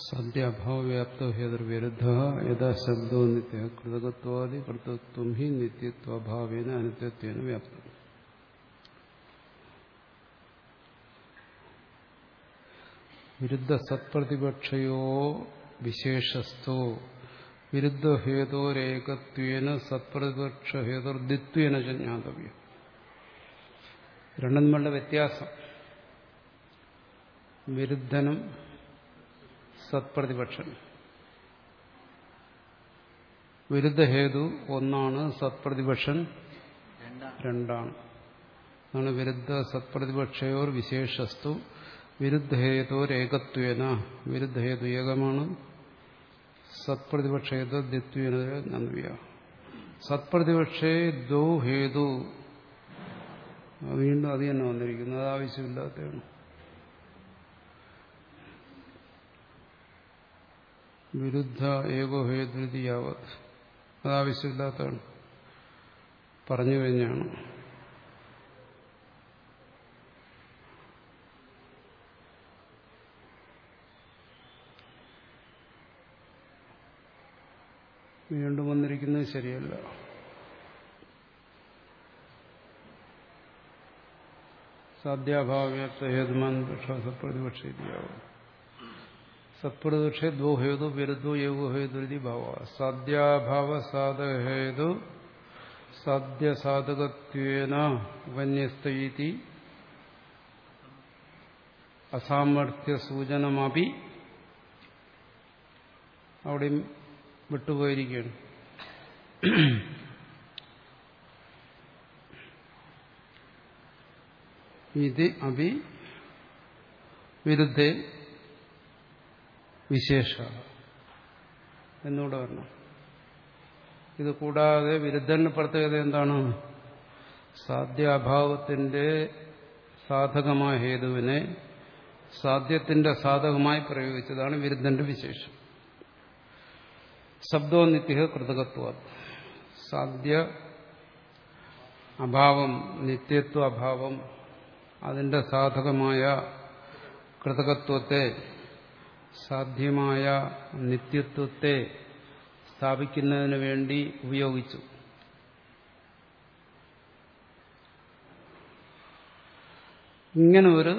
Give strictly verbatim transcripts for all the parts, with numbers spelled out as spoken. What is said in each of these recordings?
സദ്യാഭാവവ്യാപ്തോ ഹേതുർവിരുദ്ധ യഥാ ശബ്ദോ നിത്യ കൃതകത്വാദി കർത്തൃത്വം ഹി നിത്യത്വഭാവേന അനിത്യത്വേന വ്യാപ്തം. വിരുദ്ധ സത്പ്രതിപക്ഷയോ വിശേഷസ്ഥോ വിരുദ്ധഹേതോരേകത്വേന സത്പ്രതിപക്ഷഹേതുർദ്വിത്വേന ജ്ഞാതവ്യം. രണ്ടും തമ്മിലുള്ള വ്യത്യാസം വിരുദ്ധനും സത്പ്രതിപക്ഷനും. വിരുദ്ധഹേതു ഒന്നാണ്, സത്പ്രതിപക്ഷൻ രണ്ടാണ്. അതാണ് വിരുദ്ധ സത്പ്രതിപക്ഷയോർ വിശേഷസ്തു വിരുദ്ധഹേതോരേകത്വേന. വിരുദ്ധഹേതു ഏകമാണ്, സത്പ്രതിപക്ഷേതു ദ്വിത്വേന ജ്ഞാതവ്യ. സത്പ്രതിപക്ഷേ ദ്വൗ ഹേതു, വീണ്ടും അത് തന്നെ വന്നിരിക്കുന്നത്, അത് ആവശ്യമില്ലാത്തതാണ്. വിരുദ്ധ ഏകോ ഹേതുരിതി യാവത്, അത് ആവശ്യമില്ലാത്തതാണ്, പറഞ്ഞു കഴിഞ്ഞാണ്. വീണ്ടും വന്നിരിക്കുന്നത് ശരിയല്ല. സാധ്യാഭാവ്യാപ്ത ഹേതുമാൻ സത്പ്രതിപക്ഷേതിയാവും. സത്പ്രതിപക്ഷേ ദ്വോ ഹേതു വിരുദ്ധോ ഏകോ ഹേതുരിതി ഭാവ. സാധ്യാഭാവ സാധകഹേതു സാധ്യസാധകത്വേന ഉപന്യസ്തൈതി അസാമർത്ഥ്യസൂചനമപി. അവിടെയും വിട്ടുപോയിരിക്കുകയാണ്. ഇത് അഭി വിരുദ്ധേ വിശേഷ എന്നൂടെ വരണം. ഇത് കൂടാതെ വിരുദ്ധന്റെ പ്രത്യേകത എന്താണ്? സാധ്യാഭാവത്തിന്റെ സാധകമായ ഹേതുവിനെ സാധ്യത്തിന്റെ സാധകമായി പ്രയോഗിച്ചതാണ് വിരുദ്ധന്റെ വിശേഷം. ശബ്ദോ നിത്യ കൃതകത്വ. സാധ്യ അഭാവം, നിത്യത്വ അഭാവം, അതിന്റെ സാധകമായ കൃതകത്വത്തെ, സാധ്യമായ നിത്യത്വത്തെ സ്ഥാപിക്കുന്നതിന് വേണ്ടി ഉപയോഗിച്ചു. ഇങ്ങനെ ഒരു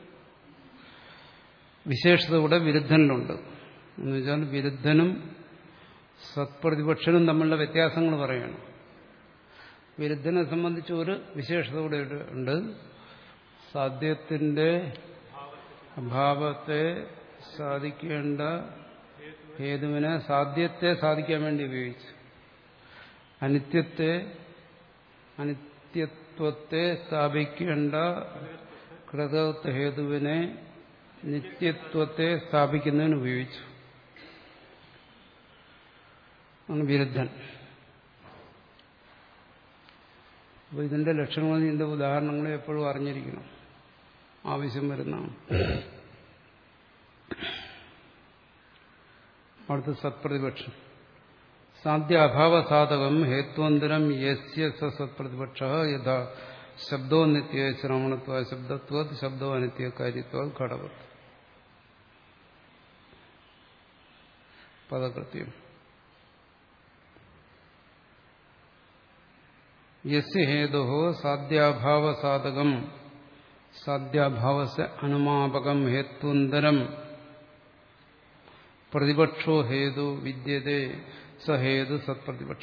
വിശേഷത കൂടെ വിരുദ്ധനിലുണ്ട്. എന്നുവെച്ചാൽ വിരുദ്ധനും സത്പ്രതിപക്ഷനും തമ്മിലുള്ള വ്യത്യാസങ്ങൾ പറയണം. വിരുദ്ധനെ സംബന്ധിച്ച് ഒരു വിശേഷത കൂടെ ഉണ്ട്. സാധ്യത്തിന്റെ അഭാവത്തെ സാധിക്കേണ്ട ഹേതുവിനെ സാധ്യത്തെ സാധിക്കാൻ വേണ്ടി ഉപയോഗിച്ചു. അനിത്യത്തെ അനിത്യത്വത്തെ സ്ഥാപിക്കേണ്ട കൃതകത്വ ഹേതുവിനെ നിത്യത്വത്തെ സ്ഥാപിക്കുന്നതിന് ഉപയോഗിച്ചു. ആണ് വിരുദ്ധൻ. അപ്പോൾ ഇതിന്റെ ലക്ഷണങ്ങൾ, ഇതിന്റെ ഉദാഹരണങ്ങൾ എപ്പോഴും അറിഞ്ഞിരിക്കണം, ആവശ്യം വരുന്നതാണ്. അടുത്ത സത്പ്രതിപക്ഷം. സാധ്യാഭാവസാധകം ഹേത്വന്തരം യസ്യ സ സത്പ്രതിപക്ഷ യഥാ ശബ്ദോ നിത്യ ശ്രവണത്വ ശബ്ദത്വത് ശബ്ദോ അനിത്യ കാര്യത്വ ഘടവത്. പദകൃത്യം. യസ്യ ഹേതു സാധ്യാഭാവസാധകം സാധ്യാഭാവസ്യ അനുമാപകം ഹേത്വന്തരം പ്രതിപക്ഷോ ഹേതു വിദ്യതേ സ ഹേതു സത്പ്രതിപക്ഷ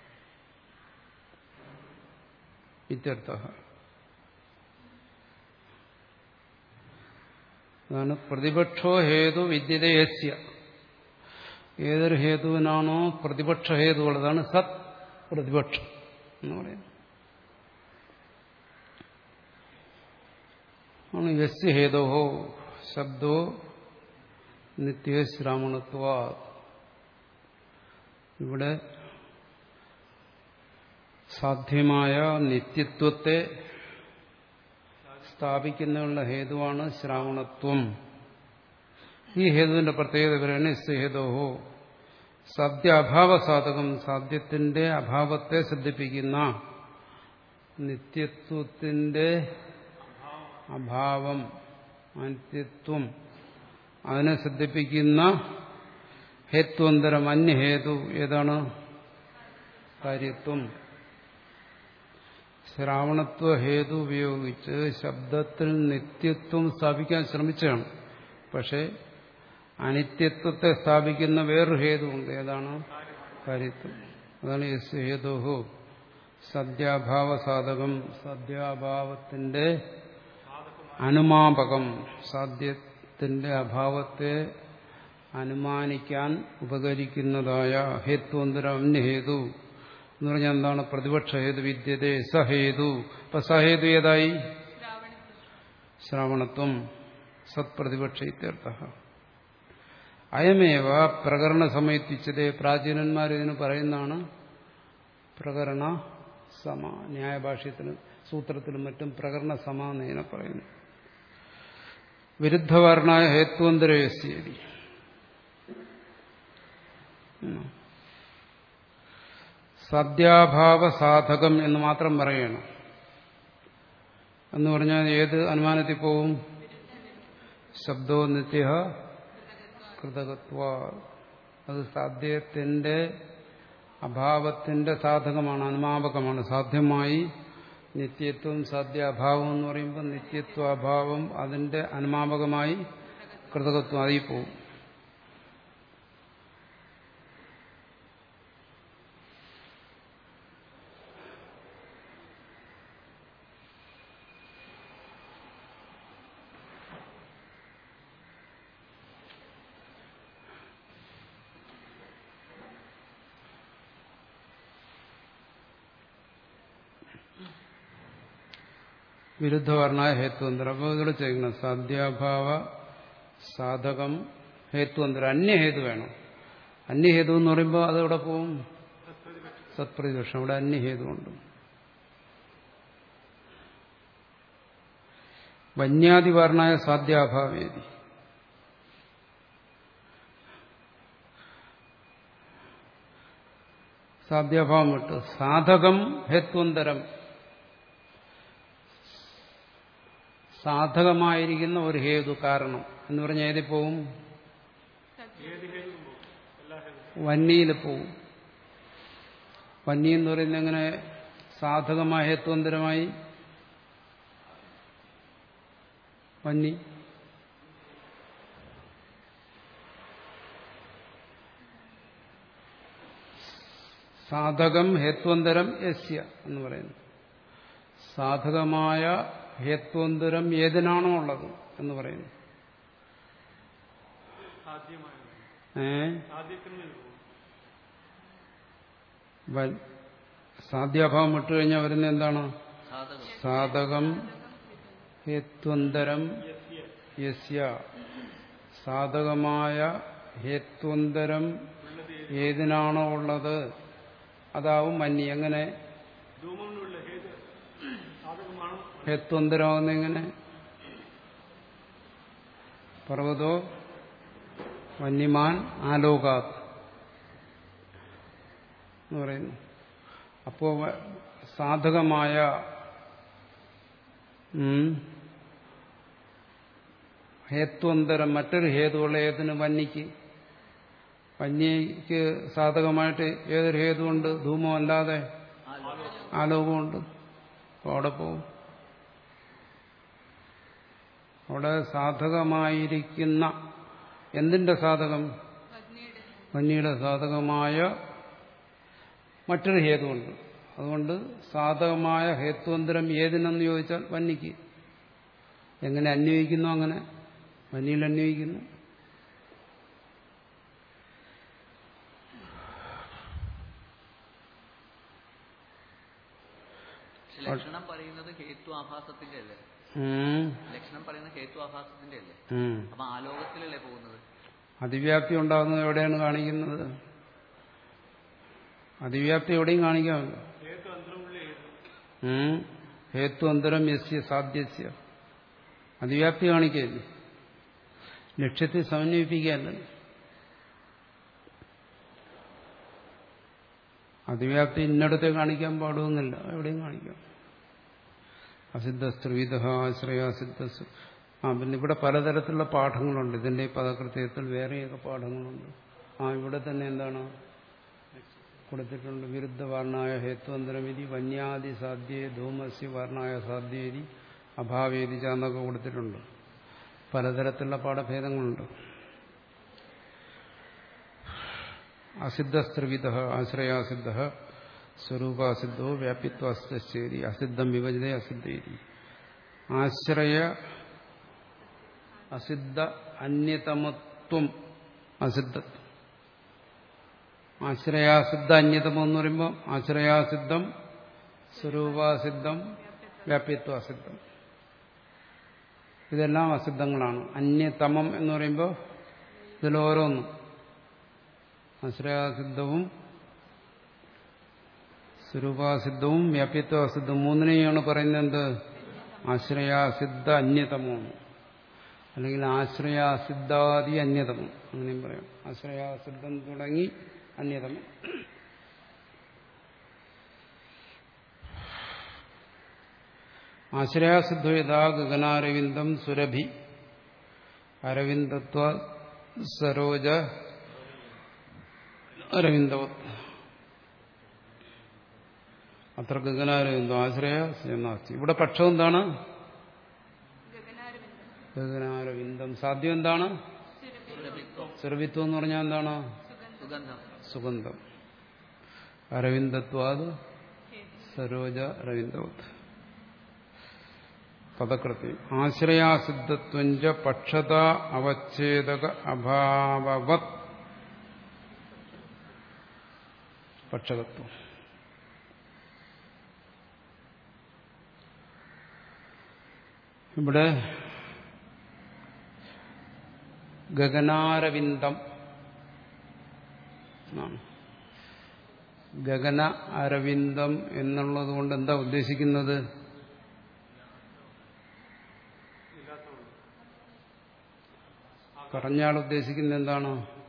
ഇത്യർത്ഥഃ. അതാണ് പ്രതിപക്ഷോ ഹേതു വിദ്യതേ യസ്യ. ഏതൊരു ഹേതുവിനാണോ പ്രതിപക്ഷ ഹേതുവുള്ളതാണ് സത് പ്രതിപക്ഷം എന്ന് പറയുന്നത്. ആണ് യസ്യ ഹേതോ ശബ്ദോ നിത്യശ്രാമണത്വ. ഇവിടെ സാധ്യമായ നിത്യത്വത്തെ സ്ഥാപിക്കുന്നതിനുള്ള ഹേതുവാണ് ശ്രാവണത്വം. ഈ ഹേതുവിന്റെ പ്രത്യേകത പറയുന്നത് യസ്യ ഹേതോ സാധ്യാഭാവസാധകം, സാധ്യത്തിന്റെ അഭാവത്തെ സിദ്ധിപ്പിക്കുന്ന നിത്യത്വത്തിന്റെ അഭാവം, അനിത്യത്വം അതിനെ സിദ്ധിപ്പിക്കുന്ന ഹേത്വന്തരം അന്യഹേതു ഏതാണ്? കാര്യത്വം. ശ്രാവണത്വ ഹേതു ഉപയോഗിച്ച് ശബ്ദത്തിൽ നിത്യത്വം സ്ഥാപിക്കാൻ ശ്രമിച്ചതാണ്. പക്ഷെ അനിത്യത്വത്തെ സ്ഥാപിക്കുന്ന വേറൊരു ഹേതുവുണ്ട്. ഏതാണ്? കാര്യത്വം. അതാണ് യസ് ഹേതോഹോ സദ്യാഭാവ സാധകം. സദ്യാഭാവത്തിന്റെ അനുമാപകം, സാധ്യത്തിന്റെ അഭാവത്തെ അനുമാനിക്കാൻ ഉപകരിക്കുന്നതായ ഹേത്വന്തരം അന്യഹേതു എന്ന് പറഞ്ഞാൽ എന്താണ്? പ്രതിപക്ഷ ഹേതു വിദ്യതേ സഹേതു. അപ്പൊ സഹേതു ഏതായി? ശ്രാവണത്വം. സത്പ്രതിപക്ഷ ഇത്യർത്ഥഃ. അയമേവ പ്രകരണ സമയത്തിച്ചതേ. പ്രാചീനന്മാർ ഇതിന് പറയുന്നതാണ് പ്രകരണ സമ. ന്യായഭാഷ്യത്തിലും സൂത്രത്തിലും മറ്റും പ്രകരണ സമ എന്നിങ്ങനെ പറയുന്നു. വിരുദ്ധവർണായ ഹേത്വന്തരേസ്യേരി. സദ്യാഭാവ സാധകം എന്ന് മാത്രം പറയണം. എന്ന് പറഞ്ഞാൽ ഏത് അനുമാനത്തിൽ പോവും? ശബ്ദോ നിത്യ കൃതകത്വ. അത് സാധ്യത്തിന്റെ അഭാവത്തിന്റെ സാധകമാണ്, അനുമാപകമാണ്. സാധ്യമായി നിത്യത്വം സാധ്യാഭാവം എന്ന് പറയുമ്പോൾ നിത്യത്വാഭാവം അതിന്റെ അനുമാപകമായി കൃതകത്വം അതിൽ പോവും. വിരുദ്ധവർണായ ഹേത്വന്തരം. അപ്പോൾ ഇതിവിടെ ചെയ്യണം സാധ്യാഭാവ സാധകം ഹേത്വന്തരം. അന്യഹേതു വേണം. അന്യഹേതു എന്ന് പറയുമ്പോൾ അതെവിടെ പോവും? സത്പ്രതിപക്ഷം. അവിടെ അന്യഹേതുണ്ട്. വന്യാദിവർണായ സാധ്യാഭാവേദി. സാധ്യാഭാവം വിട്ട് സാധകം ഹേത്വന്തരം. സാധകമായിരിക്കുന്ന ഒരു ഹേതു കാരണം എന്ന് പറഞ്ഞാൽ ഏതിൽ പോവും? വന്യയിൽ പോവും. വന്യ എന്ന് പറയുന്നത് എങ്ങനെ സാധകമായ ഹേത്വന്തരമായി? വന്നി സാധകം ഹേത്വന്തരം യസ്യ എന്ന് പറയുന്നു. സാധകമായ ഹേത്വന്തരം ഏതിനാണോ ഉള്ളത് എന്ന് പറയുന്നു. ഏ സാധ്യാഭാവം വിട്ടുകഴിഞ്ഞാൽ വരുന്ന എന്താണ്? സാധകം ഹേത്വന്തരം യസ്യ. സാധകമായ ഹേത്വന്തരം ഏതിനാണോ ഉള്ളത് അതാവും മന്നി. എങ്ങനെ ഹേത്വന്തരമാകുന്ന? എങ്ങനെ? പർവ്വതോ വന്യമാൻ ആലോകാത് എന്ന് പറയുന്നു. അപ്പോ സാധകമായ ഹേത്വന്തരം മറ്റൊരു ഹേതുള്ള ഏതിന്? വന്യക്ക്. വന്യക്ക് സാധകമായിട്ട് ഏതൊരു ഹേതുണ്ട്? ധൂമം അല്ലാതെ ആലോകമുണ്ട്. അപ്പോൾ അവിടെ പോവും. അവിടെ സാധകമായിരിക്കുന്ന എന്തിന്റെ സാധകം? വന്യയുടെ സാധകമായ മറ്റൊരു ഹേതുണ്ട്. അതുകൊണ്ട് സാധകമായ ഹേത്വന്തരം ഏതിനെന്ന് ചോദിച്ചാൽ വന്യക്ക്. എങ്ങനെ അന്വയിക്കുന്നു? അങ്ങനെ വന്യയിൽ അന്വയിക്കുന്നു. ലക്ഷണം പറയുന്നത് ഹേതു ആഭാസത്തിന്റെ അല്ലേ? ലക്ഷണം പറയുന്നത് ഹേതു ആഭാസത്തിന്റെ അല്ലേ? അപ്പൊ ആലോകത്തിലല്ലേ പോകുന്നത്? അതിവ്യാപ്തി ഉണ്ടാകുന്നത് എവിടെയാണ് കാണിക്കുന്നത്? അതിവ്യാപ്തി എവിടെയും കാണിക്കാമല്ലോ. ഹേതു അന്തരം യസ്യ സാധ്യസ്യ. അതിവ്യാപ്തി കാണിക്കല്ലേ, ലക്ഷ്യത്തെ സമന്വയിപ്പിക്കുകയല്ല. അതിവ്യാപ്തി ഇന്നടത്തെ കാണിക്കാൻ പാടുമെന്നില്ല, എവിടെയും കാണിക്കാം. അസിദ്ധസ്ത്രീവിധ ആശ്രയ സിദ്ധ ആ പിന്നെ ഇവിടെ പലതരത്തിലുള്ള പാഠങ്ങളുണ്ട്. ഇതിന്റെ പദകൃത്യത്തിൽ വേറെയൊക്കെ പാഠങ്ങളുണ്ട്. ആ ഇവിടെ തന്നെ എന്താണ് കൊടുത്തിട്ടുണ്ട്? വിരുദ്ധ വർണ്ണായ ഹേത്വന്തരവിധി വന്യാദി സാധ്യേ ധൂമസ്യ വർണ്ണായ സാധ്യേരി അഭാവേദി എന്നൊക്കെ കൊടുത്തിട്ടുണ്ട്. പലതരത്തിലുള്ള പാഠഭേദങ്ങളുണ്ട്. അസിദ്ധസ്ത്രിവിധ ആശ്രയാസിദ്ധ സ്വരൂപാസിദ്ധോ വ്യാപ്യത്വാസ്തേരി അസിദ്ധം വിഭജിത അസിദ്ധേരി. ആശ്രയ അസിദ്ധ അന്യതമത്വം അസിദ്ധത്വം. ആശ്രയാസിദ്ധ അന്യതമം എന്ന് പറയുമ്പോൾ ആശ്രയാസിദ്ധം സ്വരൂപാസിദ്ധം വ്യാപ്യത്വ അസിദ്ധം ഇതെല്ലാം അസിദ്ധങ്ങളാണ്. അന്യതമം എന്ന് പറയുമ്പോൾ ഇതിലോരോന്നും ആശ്രയാസിദ്ധവും സ്വരൂപാസിദ്ധവും വ്യാപ്യത്വ അസിദ്ധവും മൂന്നിനെയാണ് പറയുന്നത് എന്ത്? ആശ്രയാസിദ്ധ അന്യതമം, അല്ലെങ്കിൽ ആശ്രയാസിദ്ധാദി അന്യതമം, അങ്ങനെയും പറയാം. ആശ്രയാസിദ്ധം തുടങ്ങി അന്യതമം. ആശ്രയാസിദ്ധോ യഥാ ഗഗനാരവിന്ദം സുരഭി അരവിന്ദത്വ സരോജ അരവിന്ദവത് അത്ര ഗഗനാരവിന്ദം ആശ്രയ നാസ്തി. ഇവിടെ പക്ഷം എന്താണ്? ഗഗനാരവിന്ദം. സാധ്യം എന്താണ്? സുരഭിത്വം എന്ന് പറഞ്ഞാൽ എന്താണ്? സുഗന്ധം. അരവിന്ദത്വാത് സരോജ അരവിന്ദവത്. പദകൃത്യം ആശ്രയാസിദ്ധത്വഞ്ച പക്ഷത അവച്ഛേദക അഭാവവത് പക്ഷകത്വം. ഇവിടെ ഗഗനാരവിന്ദം ഗഗന അരവിന്ദം എന്നുള്ളത് കൊണ്ട് എന്താ ഉദ്ദേശിക്കുന്നത്? പറഞ്ഞാൽ ഉദ്ദേശിക്കുന്നത് എന്താണ്?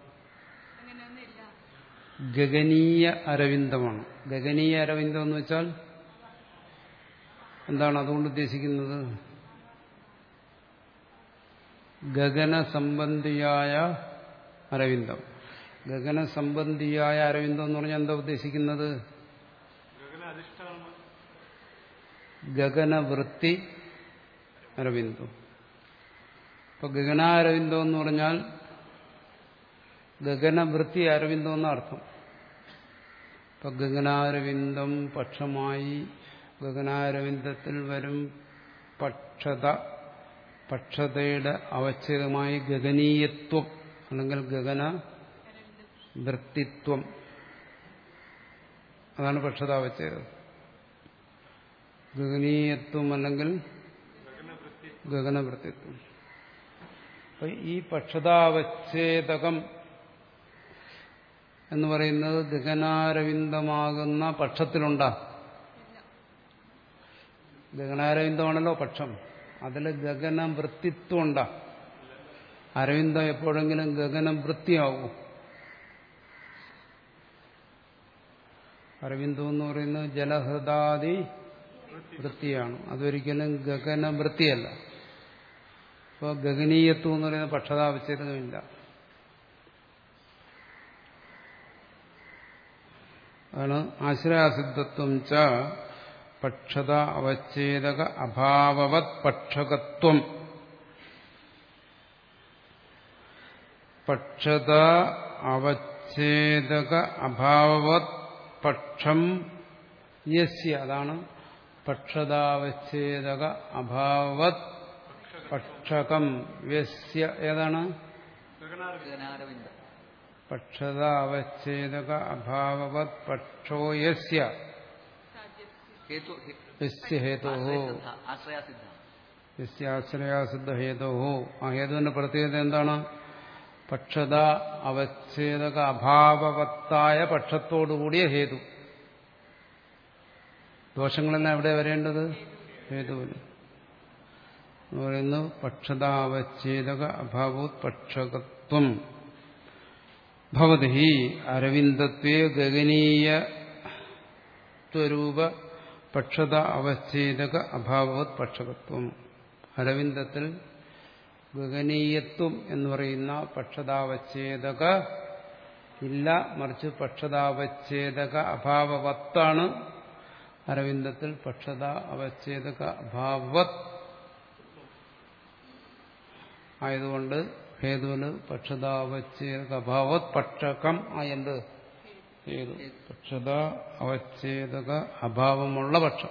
ഗഗനീയ അരവിന്ദമാണ്. ഗഗനീയ അരവിന്ദം എന്ന് വെച്ചാൽ എന്താണ് അതുകൊണ്ട് ഉദ്ദേശിക്കുന്നത്? ഗഗന സംബന്ധിയായ അരവിന്ദം. ഗഗന സംബന്ധിയായ അരവിന്ദം എന്ന് പറഞ്ഞാൽ എന്താ ഉദ്ദേശിക്കുന്നത്? ഗഗനവൃത്തി അരവിന്ദം. ഇപ്പൊ ഗഗനാരവിന്ദം എന്ന് പറഞ്ഞാൽ ഗഗനവൃത്തി അരവിന്ദം എന്ന അർത്ഥം. ഇപ്പൊ ഗഗനാരവിന്ദം പക്ഷമായി ഗഗനാരവിന്ദത്തിൽ വരും പക്ഷത. പക്ഷതയുടെ അവച്ഛേദമായി ഗഗനീയത്വം അല്ലെങ്കിൽ ഗഗന വൃത്തിത്വം, അതാണ് പക്ഷതാവച്ഛേദം. ഗഗനീയത്വം അല്ലെങ്കിൽ ഗഗനവൃത്തിത്വം. അപ്പൊ ഈ പക്ഷതാവച്ഛേദകം എന്ന് പറയുന്നത് ഗഗനാരവിന്ദമാകുന്ന പക്ഷത്തിലുണ്ടാ? ഗഗനാരവിന്ദമാണല്ലോ പക്ഷം. അതിൽ ഗഗനവൃത്തിത്വം ഉണ്ടാ? അരവിന്ദം എപ്പോഴെങ്കിലും ഗഗനവൃത്തിയാവും? അരവിന്ദം എന്ന് പറയുന്നത് ജലഹൃദാദി വൃത്തിയാണ്, അതൊരിക്കലും ഗഗനവൃത്തിയല്ല. അപ്പോൾ ഗഗനീയത്വം എന്ന് പറയുന്ന പക്ഷതാവച്ഛേദമില്ല. അതാണ് ആശ്രയാസിദ്ധത്വം ച പക്ഷത അവച്ഛേദക അഭാവവത് പക്ഷകത്വം. പക്ഷത അവച്ഛേദക അഭാവവത് പക്ഷം യസ്യ, അതാണ് പക്ഷതാവച്ഛേദക അഭാവവത് പക്ഷകം യസ്യ. ഏതാണ്? പക്ഷത അവച്ഛേദക അഭാവവത് പക്ഷോ യസ്യ ഹേതോഹോ യസ്യാശ്രയാസിദ്ധ ഹേതോഹോ. ആ ഹേതുവിന്റെ പ്രത്യേകത എന്താണ്? പക്ഷത അവച്ഛേദക അഭാവവത്തായ പക്ഷത്തോടുകൂടിയ ഹേതു. ദോഷങ്ങളെല്ലാം എവിടെ വരേണ്ടത്? ഹേതുവിന് എന്ന് പറയുന്നു. പക്ഷത അവച്ഛേദക അഭാവോത് പക്ഷകത്വം ഭവതി അരവിന്ദത്വേ ഗഗനീയ സ്വരൂപ പക്ഷത അവച്ഛേദക അഭാവവത് പക്ഷകത്വം. അരവിന്ദത്തിൽ ഗഗനീയത്വം എന്ന് പറയുന്ന പക്ഷതാവച്ഛേദക ഇല്ല, മറിച്ച് പക്ഷതാവച്ഛേദക അഭാവവത്താണ്. അരവിന്ദത്തിൽ പക്ഷത അവച്ഛേദക അഭാവവത് ആയതുകൊണ്ട് ഹേതുവിന് പക്ഷതാവച്ഛേദക അഭാവത് പക്ഷകം ആയത് ഹേതു പക്ഷത അവച്ഛേദക അഭാവമുള്ള പക്ഷം.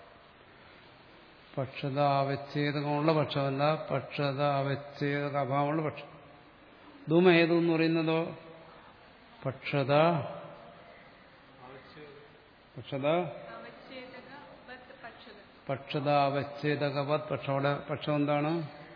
പക്ഷത അവച്ഛേദകമുള്ള പക്ഷമല്ല, പക്ഷത അവച്ഛേദക അഭാവമുള്ള പക്ഷം. ധൂമ ഹേതു എന്ന് പറയുന്നതോ പക്ഷത പക്ഷത പക്ഷത അവച്ഛേദകവത് പക്ഷം. അവിടെ പക്ഷം എന്താണ്?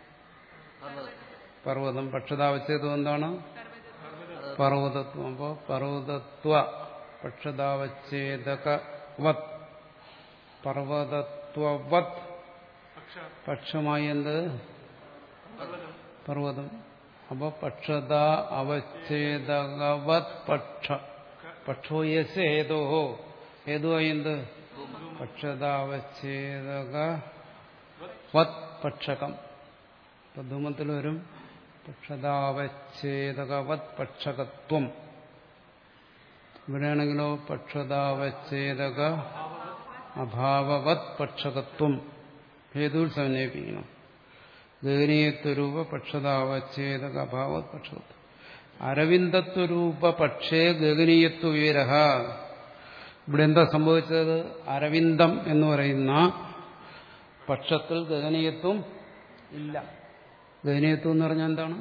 പർവ്വതം. പക്ഷതാവച്ഛേദം എന്താണ്? പർവ്വതത്വം. അപ്പോ പർവ്വതത്വ പക്ഷതാവച്ഛേദകവത് പർവ്വതത്വവത് പക്ഷമായി എന്ത്? പർവ്വതം. അപ്പോ പക്ഷത അവച്ഛേദകവത് പക്ഷ പക്ഷോ യസ് ഹേതോഹോ ഹേതുവായി എന്ത്? പക്ഷതാവച്ഛേദക വത് പക്ഷകം. ധൂമത്തിൽ വരും പക്ഷതാവച്ഛേദകവത് പക്ഷകത്വം. ഇവിടെയാണെങ്കിലോ പക്ഷതാവച്ഛേദക അഭാവവത് പക്ഷകത്വം. ഹേതുവിൽ സമന്വയിപ്പിക്കണം. ഗഗനീയത്വരൂപ പക്ഷതാവച്ഛേദക അഭാവത് പക്ഷകത്വം. അരവിന്ദത്വരൂപ പക്ഷേ ഗഗനീയത്വ വിരഹ. ഇവിടെ എന്താ സംഭവിച്ചത്? അരവിന്ദം എന്ന് പറയുന്ന പക്ഷത്തിൽ ഗഗനീയത്വം ഇല്ല. ഗഗനീയത്വം എന്ന് പറഞ്ഞാൽ എന്താണ്?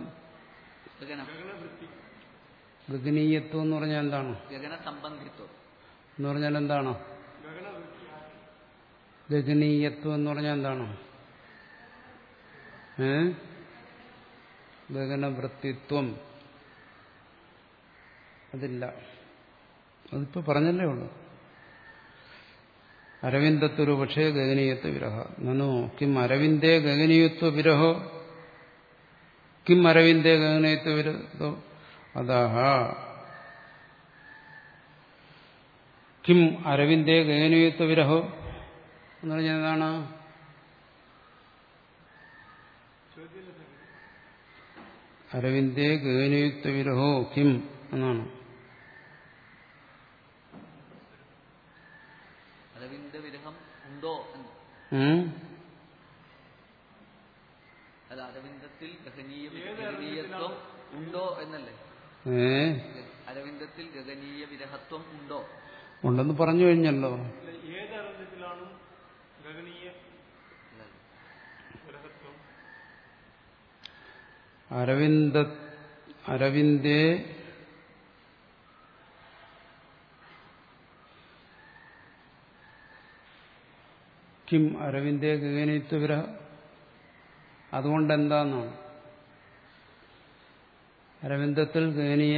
ഗഗനീയത്വം എന്ന് പറഞ്ഞാൽ എന്താണ്? എന്ന് പറഞ്ഞാൽ എന്താണ്? ഗഗനീയത്വം എന്ന് പറഞ്ഞാൽ എന്താണ്? ഏ ഗഗനവൃത്തിത്വം അതില്ല. അതിപ്പോ പറഞ്ഞല്ലേ ഉള്ളൂ. അരവിന്ദത്തൊരു പക്ഷേ ഗഗനീയത്വ വിരഹ. നനു കിം അരവിന്ദേ ഗഗനീയത്വ വിരഹോ കിം അരവിന്ദേ ഗഗനീയത്വ വിരഹോ അതാഹ കിം അരവിന്ദേ ഗഗനീയത്വ വിരഹോ എന്ന് പറഞ്ഞാൽ എന്താണ്? അരവിന്ദേ ഗഗനീയത്വ വിരഹോ കിം എന്നാണ്. അരവിന്ദ വിരഹം ഉണ്ടോ? അല്ല, അരവിന്ദത്തിൽ ഗഗനീയത്വം ഉണ്ടോ എന്നല്ലേ? അരവിന്ദത്തിൽ ഗഗനീയ വിരഹത്വം ഉണ്ടോ? ഉണ്ടെന്ന് പറഞ്ഞു കഴിഞ്ഞല്ലോ. അരവിന്ദ അരവിന്ദേ കിം അരവിന്ദേ ഗഗനീയത്വ വിരഹ. അതുകൊണ്ട് എന്താന്നാണ്? അരവിന്ദത്തിൽ ഗഗനീയ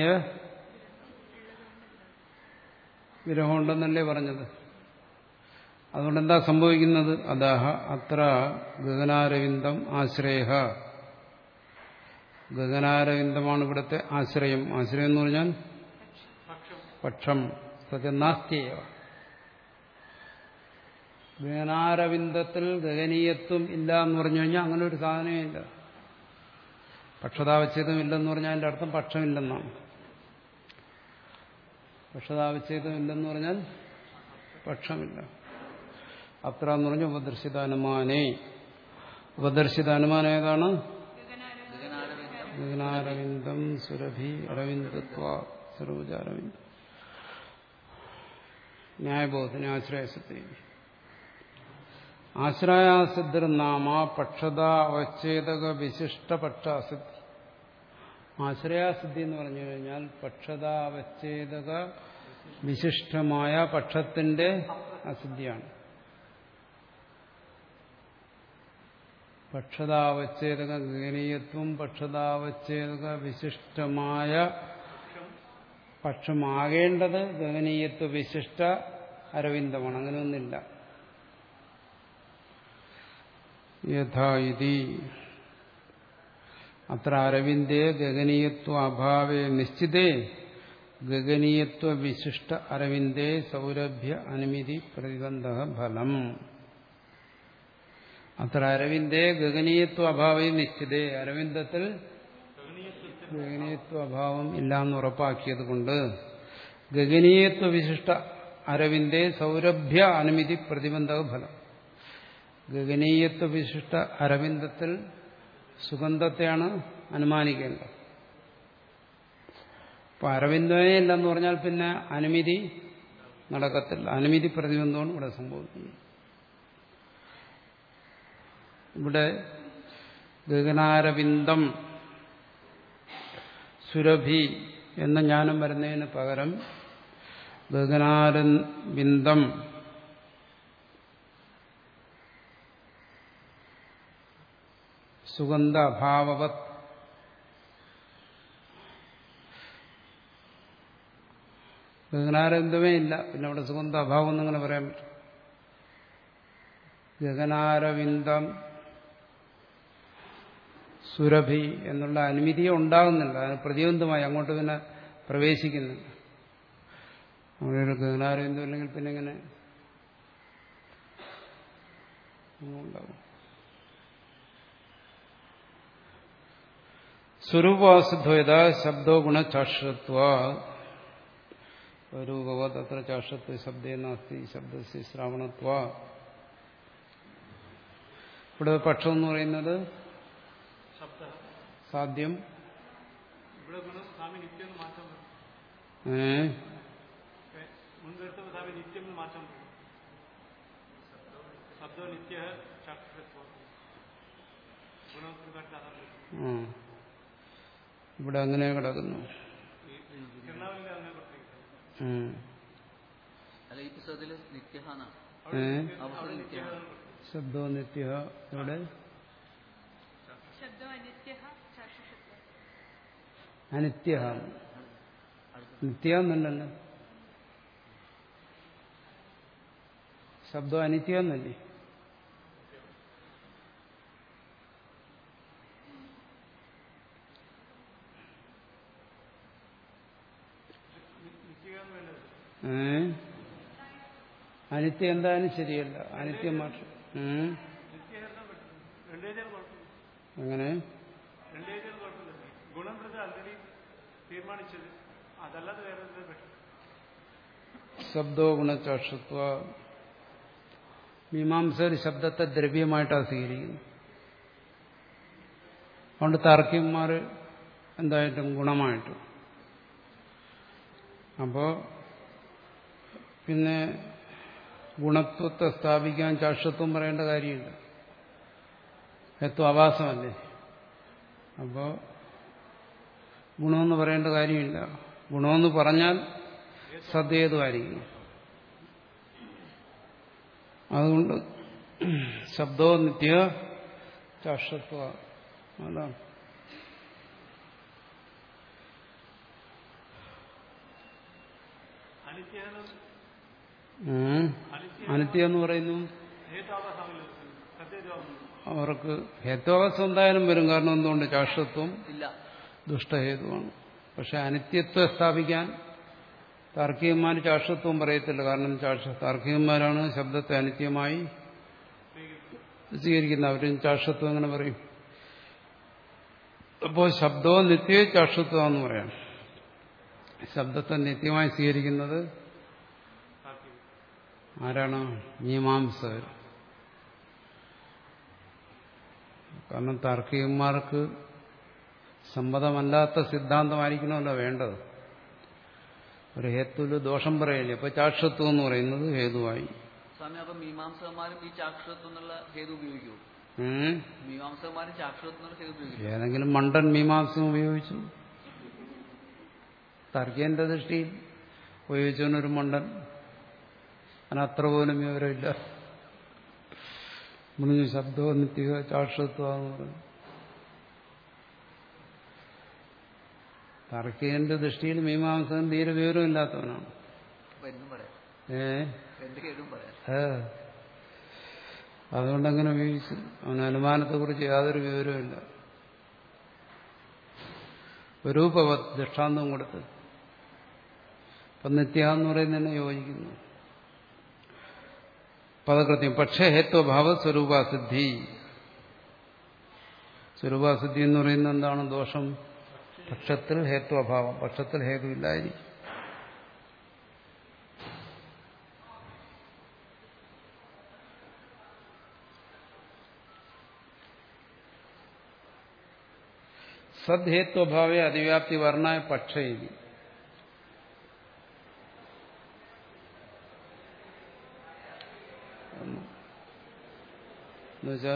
വിരഹമുണ്ടെന്നല്ലേ പറഞ്ഞത്. അതുകൊണ്ട് എന്താ സംഭവിക്കുന്നത്? അതാഹ അത്ര ഗഗനാരവിന്ദം ആശ്രയ. ഗഗനാരവിന്ദമാണ് ഇവിടുത്തെ ആശ്രയം. ആശ്രയം എന്ന് പറഞ്ഞാൽ പക്ഷം. നാസ്തിയേവ. ഗഗനാരവിന്ദത്തിൽ ഗഗനീയത്വം ഇല്ല എന്ന് പറഞ്ഞു കഴിഞ്ഞാൽ അങ്ങനെ ഒരു സാധനമേ ഇല്ല. പക്ഷതാവച്ഛേദം ഇല്ലെന്ന് പറഞ്ഞാൽ അതിന്റെ അർത്ഥം പക്ഷമില്ലെന്നാണ്. പക്ഷതാവച്ഛേദം ഇല്ലെന്ന് പറഞ്ഞാൽ പക്ഷമില്ല. അത്ര എന്ന് പറഞ്ഞ ഉപദർശിത അനുമാനേ. ഉപദർശിത അനുമാനം ഏതാണ്? ഗഗനാരവിന്ദം സുരഭി അരവിന്ദത്വ സർവജാരവിന്ദം. ന്യായബോധന ആശ്രയസിദ്ധി. ആശ്രയാസിദ്ധിർ നാമ പക്ഷത അവച്ഛേദക വിശിഷ്ട പക്ഷാസിദ്ധി. ആശ്രയാസിദ്ധി എന്ന് പറഞ്ഞു കഴിഞ്ഞാൽ പക്ഷത അവച്ഛേദക വിശിഷ്ടമായ പക്ഷത്തിന്റെ അസിദ്ധിയാണ്. പക്ഷതാവച്ഛേദക ഗഗനീയത്വം പക്ഷതാവച്ഛേദക വിശിഷ്ടമായ പക്ഷമാകേണ്ടത് ഗഗനീയത്വ വിശിഷ്ട അരവിന്ദമാണ്. അങ്ങനെയൊന്നില്ല. യഥാ ഇതി അത്ര അരവിന്ദേ ഗഗനീയത്വ അഭാവേ നിശ്ചിതേ ഗഗനീയത്വ വിശിഷ്ട അരവിന്ദേ സൗരഭ്യ അനുമതി പ്രതിബന്ധ ഫലം. അത്ര അരവിന്ദേ ഗഗനീയത്വ അഭാവം നിശ്ചിതേ. അരവിന്ദത്തിൽ ഗഗനീയത്വ അഭാവം ഇല്ലാന്ന് ഉറപ്പാക്കിയത് കൊണ്ട് ഗഗനീയത്വ വിശിഷ്ട അരവിന്ദേ സൗരഭ്യ അനുമതി പ്രതിബന്ധക ഫലം. ഗഗനീയത്വ വിശിഷ്ട അരവിന്ദത്തിൽ സുഗന്ധത്തെയാണ് അനുമാനിക്കേണ്ടത്. അപ്പൊ അരവിന്ദമേ ഇല്ലെന്ന് പറഞ്ഞാൽ പിന്നെ അനുമതി നടക്കത്തില്ല. അനുമതി പ്രതിബന്ധമാണ് ഇവിടെ സംഭവിക്കുന്നത്. ഇവിടെ ഗഗനാരവിന്ദം സുരഭി എന്ന ജ്ഞാനം വരുന്നതിന് പകരം ഗഗനാരവിന്ദം സുഗന്ധ അഭാവവത് ഗഗനാരവിന്ദമേ ഇല്ല, പിന്നെ അവിടെ സുഗന്ധ അഭാവം എന്നിങ്ങനെ പറയാൻ പറ്റും. ഗഗനാരവിന്ദം സുരഭി എന്നുള്ള അനുമതിയെ ഉണ്ടാകുന്നില്ല, അതിന് പ്രതിബന്ധമായി അങ്ങോട്ട് പിന്നെ പ്രവേശിക്കുന്നില്ല. അവിടെ ഒരു ഗഗനാരവിന്ദം ഇല്ലെങ്കിൽ പിന്നെ എങ്ങനെ ഉണ്ടാകും? സ്വരൂപാസിദ്ധ്വയത ശബ്ദോ ഗുണചാശ്രത്വ രൂപവത് അത്ര ചാഷത്വ ശബ്ദേ നാസ്തി ശബ്ദസ്യ ശ്രാവണത്വ. ഇവിടെ പക്ഷം എന്ന് പറയുന്നത് സാധ്യം. ഏ ഇവിടെ അങ്ങനെ കിടക്കുന്നു. ശബ്ദോ നിത്യ ഇവിടെ അനിത്യ നിത്യ എന്നല്ലല്ലോ, ശബ്ദം അനിത്യ എന്നല്ലേ? ഏ അനിത്യം എന്തായാലും ശരിയല്ല, അനിത്യം മാത്രം. അങ്ങനെ ശബ്ദോ ഗുണചാഷത്വ. മീമാംസകർ ശബ്ദത്തെ ദ്രവ്യമായിട്ടാണ് സ്വീകരിക്കുന്നത്. അതുകൊണ്ട് താർക്കികന്മാർ എന്തായിട്ടും ഗുണമായിട്ടും. അപ്പോ പിന്നെ ഗുണത്വത്തെ സ്ഥാപിക്കാൻ ചാഷത്വം പറയേണ്ട കാര്യമില്ല, ഹേത്വാഭാസമല്ലേ. അപ്പോൾ ഗുണമെന്ന് പറയേണ്ട കാര്യമില്ല. ഗുണമെന്ന് പറഞ്ഞാൽ സദ്യേതുമായിരിക്കും. അതുകൊണ്ട് ശബ്ദോ നിത്യ ചാഷത്വ അതാണ്. അനിത്യം എന്ന് പറയുന്നു അവർക്ക് ഹേത്വാവസ്ഥ എന്തായാലും വരും. കാരണം എന്തുകൊണ്ട്? ചാഷത്വം ദുഷ്ടഹേതുവാണ്. പക്ഷെ അനിത്യത്വം സ്ഥാപിക്കാൻ താർക്കികന്മാർ ചാഷത്വം പറയത്തില്ല. കാരണം താർക്കികന്മാരാണ് ശബ്ദത്തെ അനിത്യമായി സ്വീകരിക്കുന്നത്. അവരും ചാഷത്വം എങ്ങനെ പറയും? അപ്പോൾ ശബ്ദവും നിത്യ ചാഷത്വം എന്ന് പറയാം. ശബ്ദത്തെ നിത്യമായി സ്വീകരിക്കുന്നത് ആരാണ്? മീമാംസകർ. കാരണം താർക്കികന്മാർക്ക് സമ്മതമല്ലാത്ത സിദ്ധാന്തമായിരിക്കണമല്ലോ വേണ്ടത്. ഒരു ഹേത്തുവിൽ ദോഷം പറയില്ലേ. അപ്പൊ ചാക്ഷത്വം എന്ന് പറയുന്നത് ഹേതുവായി. സ്വാമി, അപ്പൊ മീമാംസകന്മാരും ഈ ചാക്ഷത്വം എന്നുള്ള ഹേതു ഉപയോഗിക്കൂ? മീമാംസകന്മാരും ചാക്ഷത്വം എന്നുള്ള ഹേതു ഉപയോഗിക്കും? ഏതെങ്കിലും മണ്ടൻ മീമാംസം ഉപയോഗിച്ചു. താർക്കികന്റെ ദൃഷ്ടിയിൽ ഉപയോഗിച്ചവനൊരു മണ്ടൻ. അതിനത്ര പോലും വിവരമില്ല. മുറിഞ്ഞു ശബ്ദവും നിത്യ ചാക്ഷത്വന്ന് പറഞ്ഞു. താർക്കികന്റെ ദൃഷ്ടിയിൽ മീമാംസകൻ തീരെ വിവരമില്ലാത്തവനാണ്. ഏ അതുകൊണ്ടങ്ങനെ ഉപയോഗിച്ചു. അവന് അനുമാനത്തെക്കുറിച്ച് യാതൊരു വിവരവുമില്ല. രൂപവത് ദൃഷ്ടാന്തം കൊടുത്ത് ഇപ്പം നിത്യ എന്ന് പറയുന്നതിനെ യോജിക്കുന്നു. പദകൃത്യം. പക്ഷേ ഹേത്വഭാവ സ്വരൂപാസിദ്ധി. സ്വരൂപാസിദ്ധി എന്ന് പറയുന്നത് എന്താണ് ദോഷം? പക്ഷത്തിൽ ഹേത്വഭാവം, പക്ഷത്തിൽ ഹേതുവില്ലായിരിക്കും. സദ്ഹേത്വഭാവേ അതിവ്യാപ്തി വർണ്ണായ പക്ഷ. എന്നുവെച്ചാൽ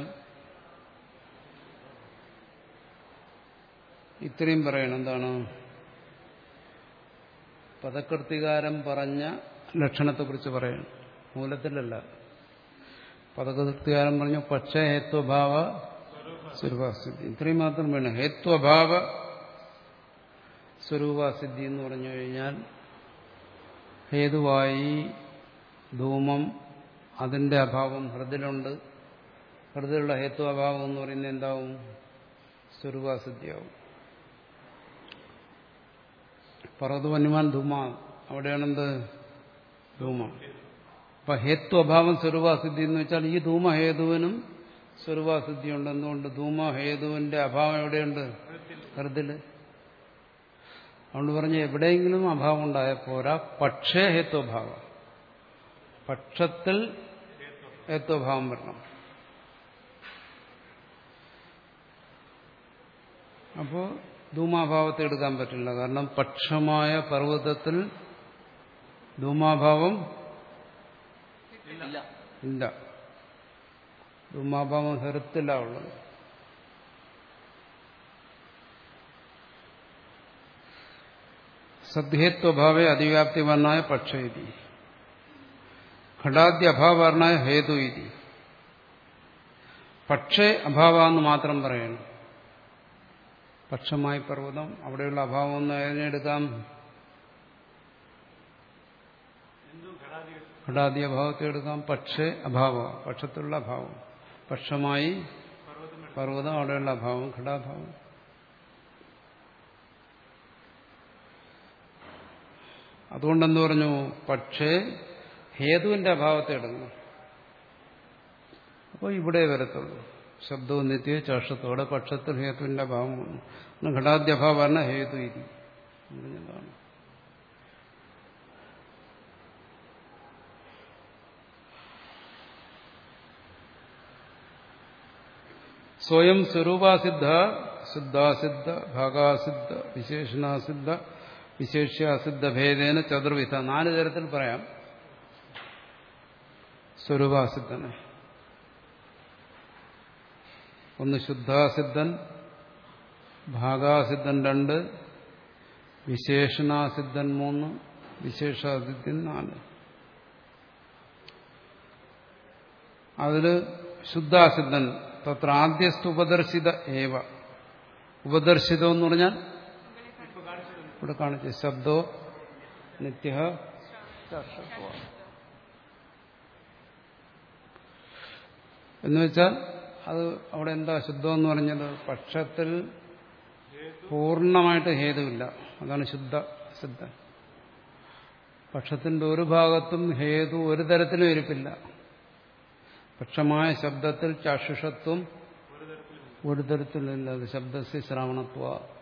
ഇത്രയും പറയണം. എന്താണ്? പദകൃത്തികാരം പറഞ്ഞ ലക്ഷണത്തെക്കുറിച്ച് പറയണം, മൂലത്തിലല്ല. പദകൃത്തികാരം പറഞ്ഞു പക്ഷ ഹേത്വഭാവ സ്വരൂപാസിദ്ധി, ഇത്രയും മാത്രം വേണം. ഹേത്വഭാവ സ്വരൂപാസിദ്ധി എന്ന് പറഞ്ഞു കഴിഞ്ഞാൽ ഹേതുവായി ധൂമം, അതിന്റെ അഭാവം ഹൃദയിലുണ്ട്. ഹൃദയുള്ള ഹേത്വാഭാവം എന്ന് പറയുന്നത് എന്താവും? സ്വരൂപാസിദ്ധിയാവും. പർവ്വതവന്യമാൻ ധൂമ, അവിടെയാണെന്ത്? ധൂമം. അപ്പൊ ഹേത്വഭാവം സ്വരൂപാസിദ്ധി എന്ന് വെച്ചാൽ ഈ ധൂമഹേതുവിനും സ്വരൂപാസിദ്ധി ഉണ്ട്. എന്തുകൊണ്ട്? ധൂമഹേതുവിന്റെ അഭാവം എവിടെയുണ്ട്? ഹൃദില്. അതുകൊണ്ട് പറഞ്ഞ് എവിടെയെങ്കിലും അഭാവം ഉണ്ടായ പോരാ, പക്ഷേ ഹേത്വഭാവം, പക്ഷത്തിൽ ഹേത്വഭാവം വരണം. അപ്പോ ധൂമാഭാവത്തെ എടുക്കാൻ പറ്റില്ല. കാരണം പക്ഷമായ പർവ്വതത്തിൽ ധൂമാഭാവം ഇല്ല. ധൂമാഭാവം ഹൃത്തില്ല ഉള്ളത്. സദ്ഹേത്വഭാവേ അതിവ്യാപ്തി വർണ്ണായ പക്ഷ ഇതി. ഘടാദ്യ അഭാവർണ്ണായ ഹേതു ഇതി. പക്ഷേ അഭാവെന്ന് മാത്രം പറയണം. പക്ഷമായി പർവ്വതം, അവിടെയുള്ള അഭാവം ഒന്ന് അതിനെടുക്കാം. ഘടാദ്യ അഭാവത്തെ എടുക്കാം. പക്ഷേ അഭാവ, പക്ഷത്തുള്ള അഭാവം. പക്ഷമായി പർവ്വതം, അവിടെയുള്ള അഭാവം ഘടാഭാവം. അതുകൊണ്ടെന്ന് പറഞ്ഞു? പക്ഷേ ഹേതുവിന്റെ അഭാവത്തെ എടുക്കണം. അപ്പോൾ ഇവിടെ വരത്തുള്ളൂ. ശബ്ദവും നിത്യ ചാഷത്തോടെ പക്ഷത്തിൽ ഹേതുവിന്റെ അഭാവം വന്നു. ഘടാദ്യഭാവമാണ് ഹേതു ഇതി പറഞ്ഞതാണ്. സ്വയം സ്വരൂപാസിദ്ധ, സിദ്ധാസിദ്ധ, ഭാഗാസിദ്ധ, വിശേഷണാസിദ്ധ, വിശേഷ്യാസിദ്ധ ഭേദേന ചതുർവിധ. നാല് തരത്തിൽ പറയാം സ്വരൂപാസിദ്ധനെ. ഒന്ന് ശുദ്ധാസിദ്ധൻ, ഭാഗാസിദ്ധൻ രണ്ട്, വിശേഷണാസിദ്ധൻ മൂന്ന്, വിശേഷാസിദ്ധൻ നാല്. അതില് ശുദ്ധാസിദ്ധൻ തത്ര ആദ്യസ്ഥ ഉപദർശിത ഏവ. ഉപദർശിതം എന്ന് പറഞ്ഞാൽ ഇവിടെ കാണിച്ച ശബ്ദോ നിത്യ എന്ന് വെച്ചാൽ അത് അവിടെ എന്താ ശുദ്ധം എന്ന് പറഞ്ഞത്? പക്ഷത്തിൽ പൂർണ്ണമായിട്ട് ഹേതുവില്ല, അതാണ് ശുദ്ധ സിദ്ധൻ. പക്ഷത്തിന്റെ ഒരു ഭാഗത്തും ഹേതു ഒരു തരത്തിലും ഇരിപ്പില്ല. പക്ഷമായ ശബ്ദത്തിൽ ചാഷുഷത്വം ഒരു തരത്തിലില്ല. അത് ശബ്ദസ്യ ശ്രാവണത്വ.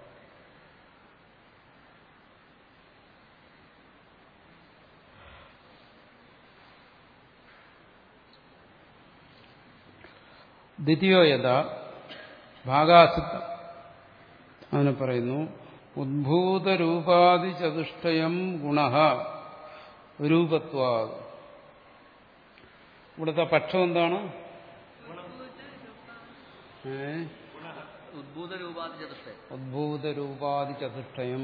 ദ്വിതീയോ യഥാ ഭാഗാസിദ്ധം, അതിനെ പറയുന്നു ഉദ്ഭൂതരൂപാദി ചതുഷ്ടയം ഗുണഃ രൂപത്വാ. ഇവിടുത്തെ പക്ഷം എന്താണ്? ഉദ്ഭൂതരൂപാദി ചതുഷ്ടയം.